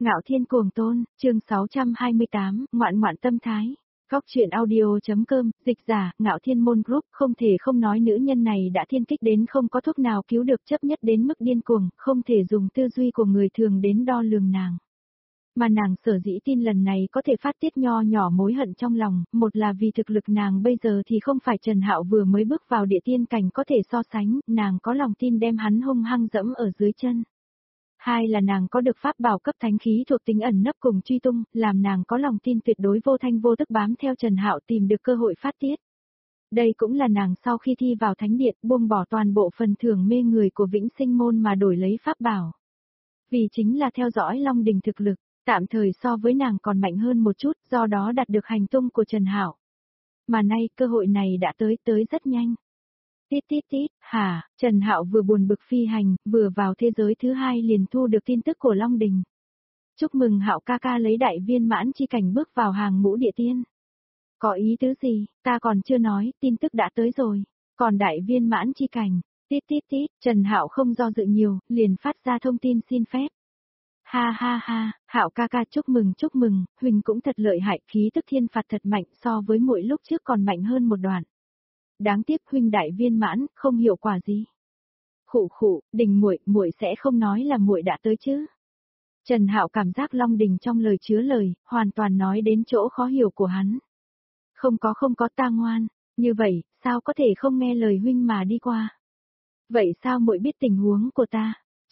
Ngạo Thiên Cuồng Tôn, chương 628, ngoạn ngoạn tâm thái. Góc truyện audio.com, dịch giả, Ngạo Thiên Môn Group, không thể không nói nữ nhân này đã thiên kích đến không có thuốc nào cứu được, chấp nhất đến mức điên cuồng, không thể dùng tư duy của người thường đến đo lường nàng. Mà nàng sở dĩ tin lần này có thể phát tiết nho nhỏ mối hận trong lòng, một là vì thực lực nàng bây giờ thì không phải Trần Hạo vừa mới bước vào địa tiên cảnh có thể so sánh, nàng có lòng tin đem hắn hung hăng dẫm ở dưới chân. Hai là nàng có được pháp bảo cấp thánh khí thuộc tính ẩn nấp cùng truy tung, làm nàng có lòng tin tuyệt đối vô thanh vô tức bám theo Trần Hạo tìm được cơ hội phát tiết. Đây cũng là nàng sau khi thi vào thánh điện buông bỏ toàn bộ phần thưởng mê người của Vĩnh Sinh môn mà đổi lấy pháp bảo. Vì chính là theo dõi Long Đình thực lực, tạm thời so với nàng còn mạnh hơn một chút, do đó đạt được hành tung của Trần Hạo. Mà nay cơ hội này đã tới rất nhanh. Tít tít tít, hả, Trần Hạo vừa buồn bực phi hành, vừa vào thế giới thứ hai liền thu được tin tức của Long Đình. Chúc mừng Hạo ca ca lấy đại viên mãn chi cảnh bước vào hàng ngũ địa tiên. Có ý tứ gì, ta còn chưa nói, tin tức đã tới rồi. Còn đại viên mãn chi cảnh, tít tít tít, Trần Hạo không do dự nhiều, liền phát ra thông tin xin phép. Ha ha ha, Hạo ca ca chúc mừng, huynh cũng thật lợi hại, khí tức thiên phạt thật mạnh so với muội lúc trước còn mạnh hơn một đoạn. Đáng tiếc huynh đại viên mãn, không hiệu quả gì. Khụ, Đình muội sẽ không nói là muội đã tới chứ? Trần Hạo cảm giác Long Đình trong lời chứa lời, hoàn toàn nói đến chỗ khó hiểu của hắn. Không có ta ngoan, như vậy, sao có thể không nghe lời huynh mà đi qua? Vậy sao muội biết tình huống của ta?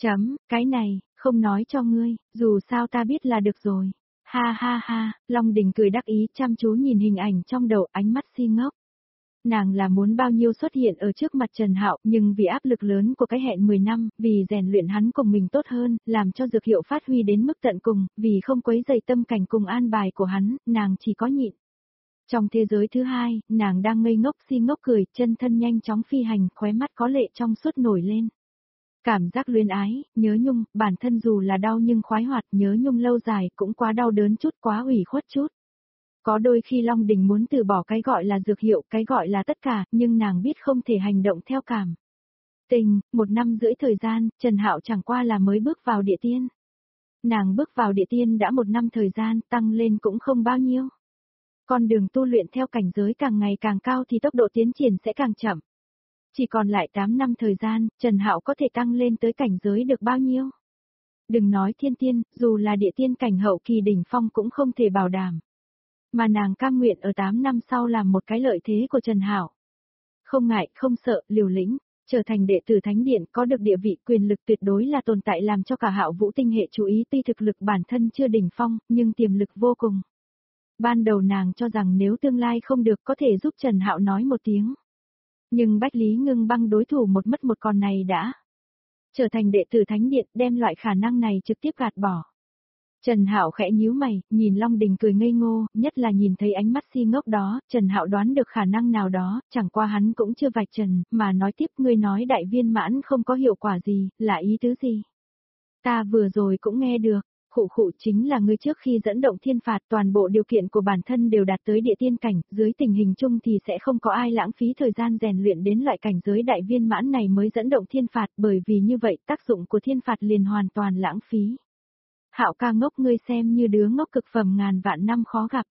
Cái này, không nói cho ngươi, dù sao ta biết là được rồi. Ha ha ha, Long Đình cười đắc ý chăm chú nhìn hình ảnh trong đầu, ánh mắt si ngốc. Nàng là muốn bao nhiêu xuất hiện ở trước mặt Trần Hạo, nhưng vì áp lực lớn của cái hẹn 10 năm, vì rèn luyện hắn cùng mình tốt hơn, làm cho dược hiệu phát huy đến mức tận cùng, vì không quấy dày tâm cảnh cùng an bài của hắn, nàng chỉ có nhịn. Trong thế giới thứ hai, nàng đang ngây ngốc si ngốc cười, chân thân nhanh chóng phi hành, khóe mắt có lệ trong suốt nổi lên. Cảm giác luyến ái, nhớ nhung, bản thân dù là đau nhưng khoái hoạt, nhớ nhung lâu dài, cũng quá đau đớn chút, quá ủy khuất chút. Có đôi khi Long Đình muốn từ bỏ cái gọi là dược hiệu, cái gọi là tất cả, nhưng nàng biết không thể hành động theo cảm tình. 1 năm rưỡi thời gian, Trần Hạo chẳng qua là mới bước vào địa tiên. Nàng bước vào địa tiên đã 1 năm thời gian, tăng lên cũng không bao nhiêu. Con đường tu luyện theo cảnh giới càng ngày càng cao thì tốc độ tiến triển sẽ càng chậm. Chỉ còn lại 8 năm thời gian, Trần Hạo có thể tăng lên tới cảnh giới được bao nhiêu? Đừng nói thiên tiên, dù là địa tiên cảnh hậu kỳ đỉnh phong cũng không thể bảo đảm. Mà nàng cam nguyện ở 8 năm sau làm một cái lợi thế của Trần Hạo. Không ngại, không sợ, liều lĩnh, trở thành đệ tử thánh điện, có được địa vị quyền lực tuyệt đối là tồn tại làm cho cả Hạo Vũ tinh hệ chú ý, tuy thực lực bản thân chưa đỉnh phong, nhưng tiềm lực vô cùng. Ban đầu nàng cho rằng nếu tương lai không được có thể giúp Trần Hạo nói một tiếng. Nhưng Bách Lý Ngưng Băng đối thủ một mất một còn này đã trở thành đệ tử thánh điện, đem loại khả năng này trực tiếp gạt bỏ. Trần Hạo khẽ nhíu mày, nhìn Long Đình cười ngây ngô, nhất là nhìn thấy ánh mắt si ngốc đó, Trần Hạo đoán được khả năng nào đó, chẳng qua hắn cũng chưa vạch trần, mà nói tiếp ngươi nói đại viên mãn không có hiệu quả gì, là ý tứ gì? Ta vừa rồi cũng nghe được, khụ chính là ngươi trước khi dẫn động thiên phạt toàn bộ điều kiện của bản thân đều đạt tới địa tiên cảnh, dưới tình hình chung thì sẽ không có ai lãng phí thời gian rèn luyện đến loại cảnh giới đại viên mãn này mới dẫn động thiên phạt, bởi vì như vậy tác dụng của thiên phạt liền hoàn toàn lãng phí. Hạo ca ngốc, ngươi xem như đứa ngốc cực phẩm ngàn vạn năm khó gặp.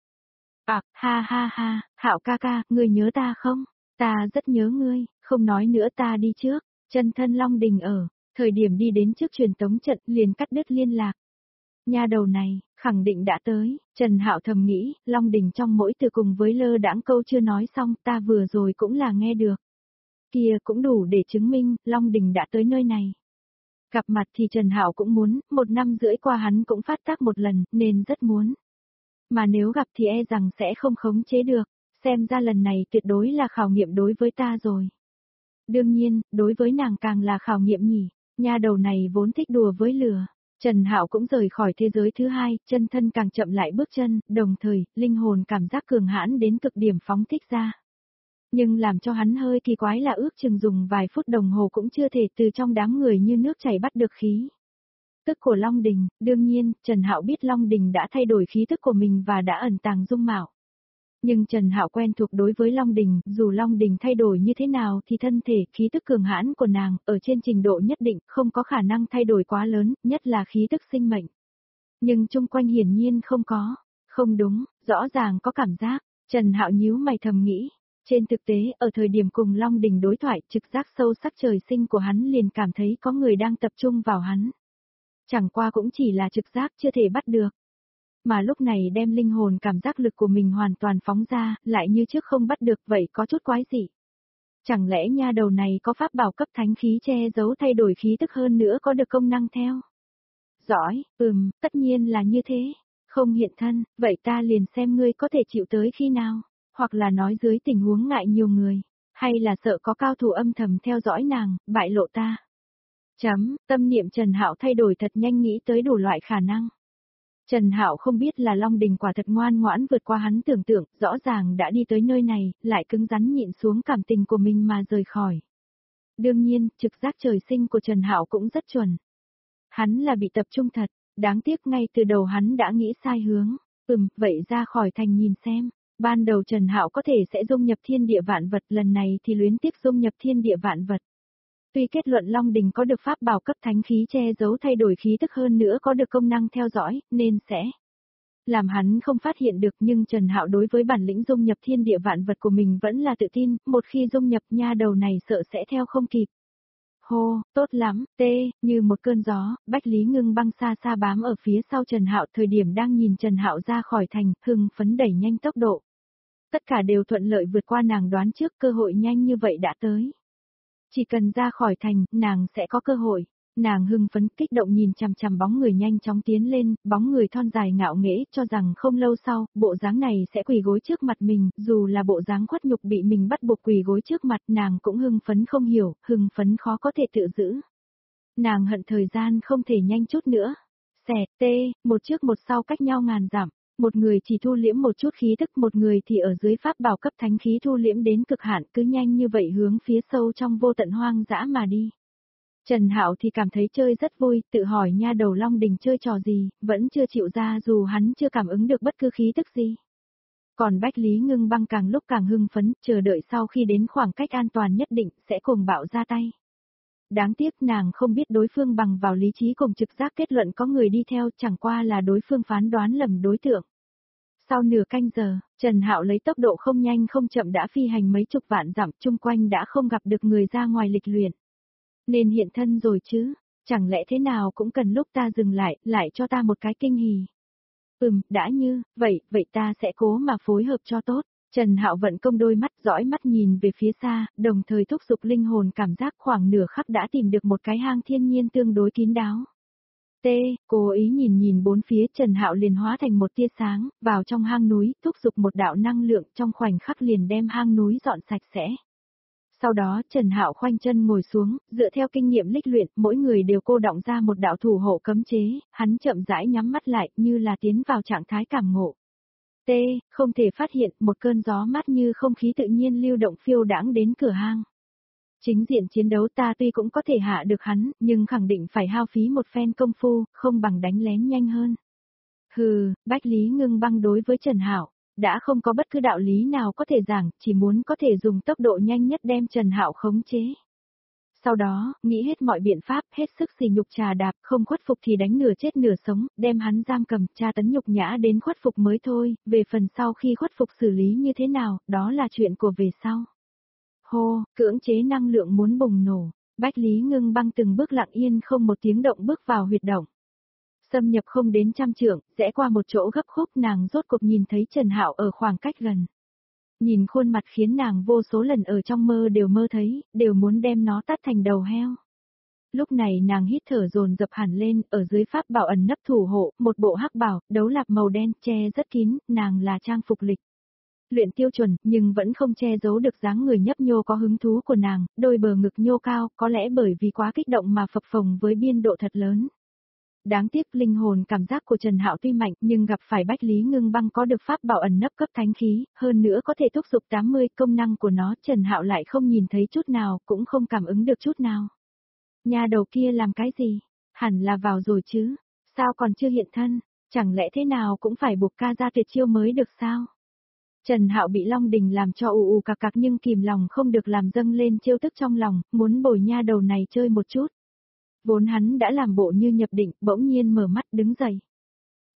Ha ha ha, Hạo ca ca, ngươi nhớ ta không? Ta rất nhớ ngươi, không nói nữa ta đi trước. Chân thân Long Đình ở, thời điểm đi đến trước truyền tống trận liền cắt đứt liên lạc. Nha đầu này, khẳng định đã tới, Trần Hạo thầm nghĩ, Long Đình trong mỗi từ cùng với lơ đãng câu chưa nói xong, ta vừa rồi cũng là nghe được. Kia cũng đủ để chứng minh, Long Đình đã tới nơi này. Gặp mặt thì Trần Hạo cũng muốn, 1 năm rưỡi qua hắn cũng phát tác một lần, nên rất muốn. Mà nếu gặp thì e rằng sẽ không khống chế được, xem ra lần này tuyệt đối là khảo nghiệm đối với ta rồi. Đương nhiên, đối với nàng càng là khảo nghiệm nhỉ, nha đầu này vốn thích đùa với lửa. Trần Hạo cũng rời khỏi thế giới thứ hai, chân thân càng chậm lại bước chân, đồng thời, linh hồn cảm giác cường hãn đến cực điểm phóng thích ra. Nhưng làm cho hắn hơi kỳ quái là ước chừng dùng vài phút đồng hồ cũng chưa thể từ trong đám người như nước chảy bắt được khí tức của Long Đình. Đương nhiên, Trần Hạo biết Long Đình đã thay đổi khí tức của mình và đã ẩn tàng dung mạo. Nhưng Trần Hạo quen thuộc đối với Long Đình, dù Long Đình thay đổi như thế nào thì thân thể, khí tức cường hãn của nàng, ở trên trình độ nhất định, không có khả năng thay đổi quá lớn, nhất là khí tức sinh mệnh. Nhưng chung quanh hiển nhiên không có. Không đúng, rõ ràng có cảm giác. Trần Hạo nhíu mày thầm nghĩ. Trên thực tế, ở thời điểm cùng Long Đình đối thoại, trực giác sâu sắc trời sinh của hắn liền cảm thấy có người đang tập trung vào hắn. Chẳng qua cũng chỉ là trực giác chưa thể bắt được. Mà lúc này đem linh hồn cảm giác lực của mình hoàn toàn phóng ra, lại như trước không bắt được, vậy có chút quái dị. Chẳng lẽ nha đầu này có pháp bảo cấp thánh khí che giấu thay đổi khí tức hơn nữa có được công năng theo? Giỏi, tất nhiên là như thế. Không hiện thân, vậy ta liền xem ngươi có thể chịu tới khi nào, hoặc là nói dưới tình huống ngại nhiều người, hay là sợ có cao thủ âm thầm theo dõi nàng, bại lộ ta. Tâm niệm Trần Hạo thay đổi thật nhanh, nghĩ tới đủ loại khả năng. Trần Hạo không biết là Long Đình quả thật ngoan ngoãn vượt qua hắn tưởng tượng, rõ ràng đã đi tới nơi này, lại cứng rắn nhịn xuống cảm tình của mình mà rời khỏi. Đương nhiên, trực giác trời sinh của Trần Hạo cũng rất chuẩn. Hắn là bị tập trung thật, đáng tiếc ngay từ đầu hắn đã nghĩ sai hướng. Vậy ra khỏi thành nhìn xem. Ban đầu Trần Hạo có thể sẽ dung nhập thiên địa vạn vật, lần này thì luyến tiếc dung nhập thiên địa vạn vật. Tuy kết luận Long Đình có được pháp bảo cấp thánh khí che giấu thay đổi khí tức hơn nữa có được công năng theo dõi, nên sẽ làm hắn không phát hiện được, nhưng Trần Hạo đối với bản lĩnh dung nhập thiên địa vạn vật của mình vẫn là tự tin, một khi dung nhập nha đầu này sợ sẽ theo không kịp. Hô, tốt lắm, như một cơn gió, Bách Lý Ngưng Băng xa xa bám ở phía sau Trần Hạo, thời điểm đang nhìn Trần Hạo ra khỏi thành, hưng phấn đẩy nhanh tốc độ. Tất cả đều thuận lợi vượt qua nàng đoán trước, cơ hội nhanh như vậy đã tới. Chỉ cần ra khỏi thành, nàng sẽ có cơ hội. Nàng hưng phấn kích động nhìn chằm chằm bóng người nhanh chóng tiến lên, bóng người thon dài ngạo nghễ, cho rằng không lâu sau, bộ dáng này sẽ quỳ gối trước mặt mình, dù là bộ dáng khuất nhục bị mình bắt buộc quỳ gối trước mặt, nàng cũng hưng phấn không hiểu, hưng phấn khó có thể tự giữ. Nàng hận thời gian không thể nhanh chút nữa. Một trước một sau cách nhau ngàn dặm, một người chỉ thu liễm một chút khí tức, một người thì ở dưới pháp bảo cấp thánh khí thu liễm đến cực hạn, cứ nhanh như vậy hướng phía sâu trong vô tận hoang dã mà đi. Trần Hạo thì cảm thấy chơi rất vui, tự hỏi nha đầu Long Đình chơi trò gì, vẫn chưa chịu ra dù hắn chưa cảm ứng được bất cứ khí tức gì. Còn Bách Lý Ngưng Băng càng lúc càng hưng phấn, chờ đợi sau khi đến khoảng cách an toàn nhất định sẽ cùng bạo ra tay. Đáng tiếc nàng không biết đối phương bằng vào lý trí cùng trực giác kết luận có người đi theo, chẳng qua là đối phương phán đoán lầm đối tượng. Sau nửa canh giờ, Trần Hạo lấy tốc độ không nhanh không chậm đã phi hành mấy chục vạn dặm, chung quanh đã không gặp được người ra ngoài lịch luyện. Nên hiện thân rồi chứ, chẳng lẽ thế nào cũng cần lúc ta dừng lại cho ta một cái kinh hỉ. Đã như, vậy ta sẽ cố mà phối hợp cho tốt. Trần Hạo vận công đôi mắt dõi mắt nhìn về phía xa, đồng thời thúc giục linh hồn cảm giác, khoảng nửa khắc đã tìm được một cái hang thiên nhiên tương đối kín đáo. Cố ý nhìn bốn phía, Trần Hạo liền hóa thành một tia sáng, vào trong hang núi, thúc giục một đạo năng lượng, trong khoảnh khắc liền đem hang núi dọn sạch sẽ. Sau đó Trần Hạo khoanh chân ngồi xuống, dựa theo kinh nghiệm lịch luyện, mỗi người đều cô đọng ra một đạo thủ hộ cấm chế, hắn chậm rãi nhắm mắt lại, như là tiến vào trạng thái cảm ngộ. Không thể phát hiện, một cơn gió mát như không khí tự nhiên lưu động phiêu đãng đến cửa hang. Chính diện chiến đấu ta tuy cũng có thể hạ được hắn, nhưng khẳng định phải hao phí một phen công phu, không bằng đánh lén nhanh hơn. Bách Lý Ngưng Băng đối với Trần Hạo đã không có bất cứ đạo lý nào có thể giảng, chỉ muốn có thể dùng tốc độ nhanh nhất đem Trần Hạo khống chế. Sau đó, nghĩ hết mọi biện pháp, hết sức xỉ nhục trà đạp, không khuất phục thì đánh nửa chết nửa sống, đem hắn giam cầm, tra tấn nhục nhã đến khuất phục mới thôi, về phần sau khi khuất phục xử lý như thế nào, đó là chuyện của về sau. Cưỡng chế năng lượng muốn bùng nổ, Bách Lý Ngưng Băng từng bước lặng yên không một tiếng động bước vào huyệt động. Xâm nhập không đến 100 trượng, rẽ qua một chỗ gấp khúc, nàng rốt cuộc nhìn thấy Trần Hạo ở khoảng cách gần. Nhìn khuôn mặt khiến nàng vô số lần ở trong mơ đều mơ thấy, đều muốn đem nó tát thành đầu heo. Lúc này nàng hít thở dồn dập hẳn lên, ở dưới pháp bảo ẩn nấp thủ hộ, một bộ hắc bảo, đấu lạp màu đen, che rất kín, nàng là trang phục lịch luyện tiêu chuẩn, nhưng vẫn không che giấu được dáng người nhấp nhô có hứng thú của nàng, đôi bờ ngực nhô cao, có lẽ bởi vì quá kích động mà phập phồng với biên độ thật lớn. Đáng tiếc linh hồn cảm giác của Trần Hạo tuy mạnh, nhưng gặp phải Bách Lý Ngưng Băng có được pháp bảo ẩn nấp cấp thánh khí, hơn nữa có thể thúc giục 80, công năng của nó Trần Hạo lại không nhìn thấy chút nào, cũng không cảm ứng được chút nào. Nhà đầu kia làm cái gì? Hẳn là vào rồi chứ, sao còn chưa hiện thân, chẳng lẽ thế nào cũng phải buộc ca ra tuyệt chiêu mới được sao? Trần Hạo bị Long Đình làm cho ù cạc cạc nhưng kìm lòng không được làm dâng lên trêu tức trong lòng, muốn bồi nha đầu này chơi một chút. Vốn hắn đã làm bộ như nhập định, bỗng nhiên mở mắt đứng dậy.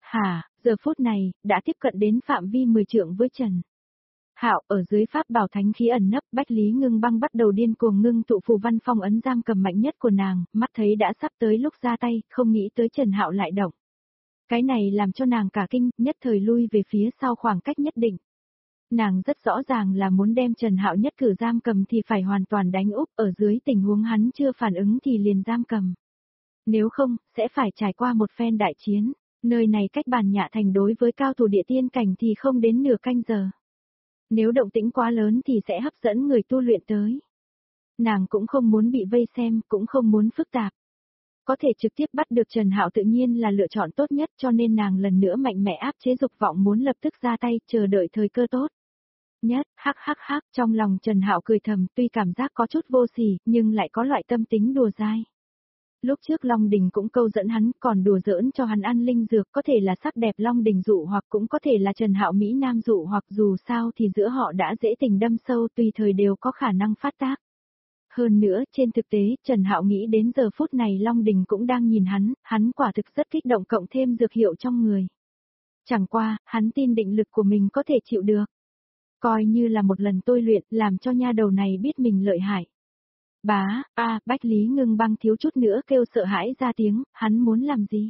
Hả, giờ phút này, đã tiếp cận đến phạm vi 10 trượng với Trần Hạo. Ở dưới pháp bảo thánh khí ẩn nấp, Bách Lý Ngưng Băng bắt đầu điên cuồng ngưng tụ phù văn phong ấn giam cầm mạnh nhất của nàng, mắt thấy đã sắp tới lúc ra tay, không nghĩ tới Trần Hạo lại động. Cái này làm cho nàng cả kinh, nhất thời lui về phía sau khoảng cách nhất định. Nàng rất rõ ràng là muốn đem Trần Hạo nhất cử giam cầm thì phải hoàn toàn đánh úp, ở dưới tình huống hắn chưa phản ứng thì liền giam cầm. Nếu không, sẽ phải trải qua một phen đại chiến. Nơi này cách Bàn Nhạ Thành đối với cao thủ địa tiên cảnh thì không đến nửa canh giờ. Nếu động tĩnh quá lớn thì sẽ hấp dẫn người tu luyện tới. Nàng cũng không muốn bị vây xem, cũng không muốn phức tạp. Có thể trực tiếp bắt được Trần Hạo tự nhiên là lựa chọn tốt nhất, cho nên nàng lần nữa mạnh mẽ áp chế dục vọng muốn lập tức ra tay, chờ đợi thời cơ tốt. Nhất, hắc, trong lòng Trần Hạo cười thầm, tuy cảm giác có chút vô sỉ, nhưng lại có loại tâm tính đùa dai. Lúc trước Long Đình cũng câu dẫn hắn, còn đùa giỡn cho hắn ăn linh dược, có thể là sắc đẹp Long Đình dụ hoặc cũng có thể là Trần Hạo Mỹ Nam dụ hoặc, dù sao thì giữa họ đã dễ tình đâm sâu, tùy thời đều có khả năng phát tác. Hơn nữa, trên thực tế, Trần Hạo nghĩ đến giờ phút này Long Đình cũng đang nhìn hắn quả thực rất kích động, cộng thêm dược hiệu trong người. Chẳng qua, hắn tin định lực của mình có thể chịu được. Coi như là một lần tôi luyện, làm cho nha đầu này biết mình lợi hại. Bách Lý Ngưng Băng thiếu chút nữa kêu sợ hãi ra tiếng, hắn muốn làm gì?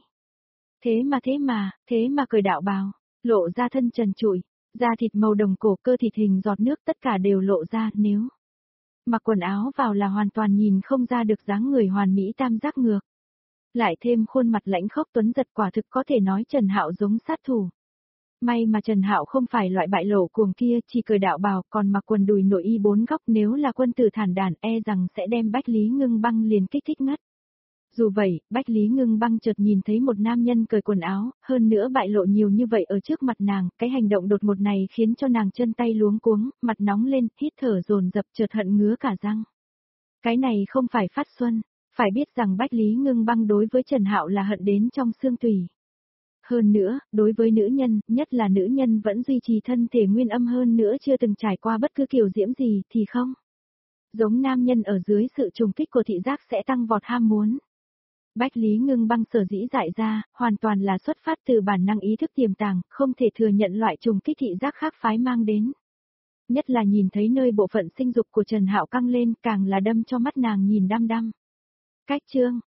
Thế mà cởi đạo bào, lộ ra thân trần trụi, da thịt màu đồng cổ, cơ thịt hình giọt nước, tất cả đều lộ ra. Nếu mặc quần áo vào là hoàn toàn nhìn không ra được dáng người hoàn mỹ tam giác ngược. Lại thêm khuôn mặt lãnh khốc tuấn giật, quả thực có thể nói Trần Hạo giống sát thủ. May mà Trần Hạo không phải loại bại lộ cuồng kia, chỉ cởi đạo bào, còn mặc quần đùi nội y 4 góc, nếu là quân tử thản đàn e rằng sẽ đem Bách Lý Ngưng Băng liền kích thích ngất. Dù vậy, Bách Lý Ngưng Băng chợt nhìn thấy một nam nhân cởi quần áo, hơn nữa bại lộ nhiều như vậy ở trước mặt nàng, cái hành động đột ngột này khiến cho nàng chân tay luống cuống, mặt nóng lên, hít thở dồn dập, chợt hận ngứa cả răng. Cái này không phải phát xuân, phải biết rằng Bách Lý Ngưng Băng đối với Trần Hạo là hận đến trong xương tủy. Hơn nữa, đối với nữ nhân, nhất là nữ nhân vẫn duy trì thân thể nguyên âm, hơn nữa chưa từng trải qua bất cứ kiểu diễm gì thì không. Giống nam nhân ở dưới sự trùng kích của thị giác sẽ tăng vọt ham muốn. Bách Lý Ngưng Băng sở dĩ dại ra, hoàn toàn là xuất phát từ bản năng ý thức tiềm tàng, không thể thừa nhận loại trùng kích thị giác khác phái mang đến. Nhất là nhìn thấy nơi bộ phận sinh dục của Trần Hạo căng lên, càng là đâm cho mắt nàng nhìn đăm đăm. Cách chương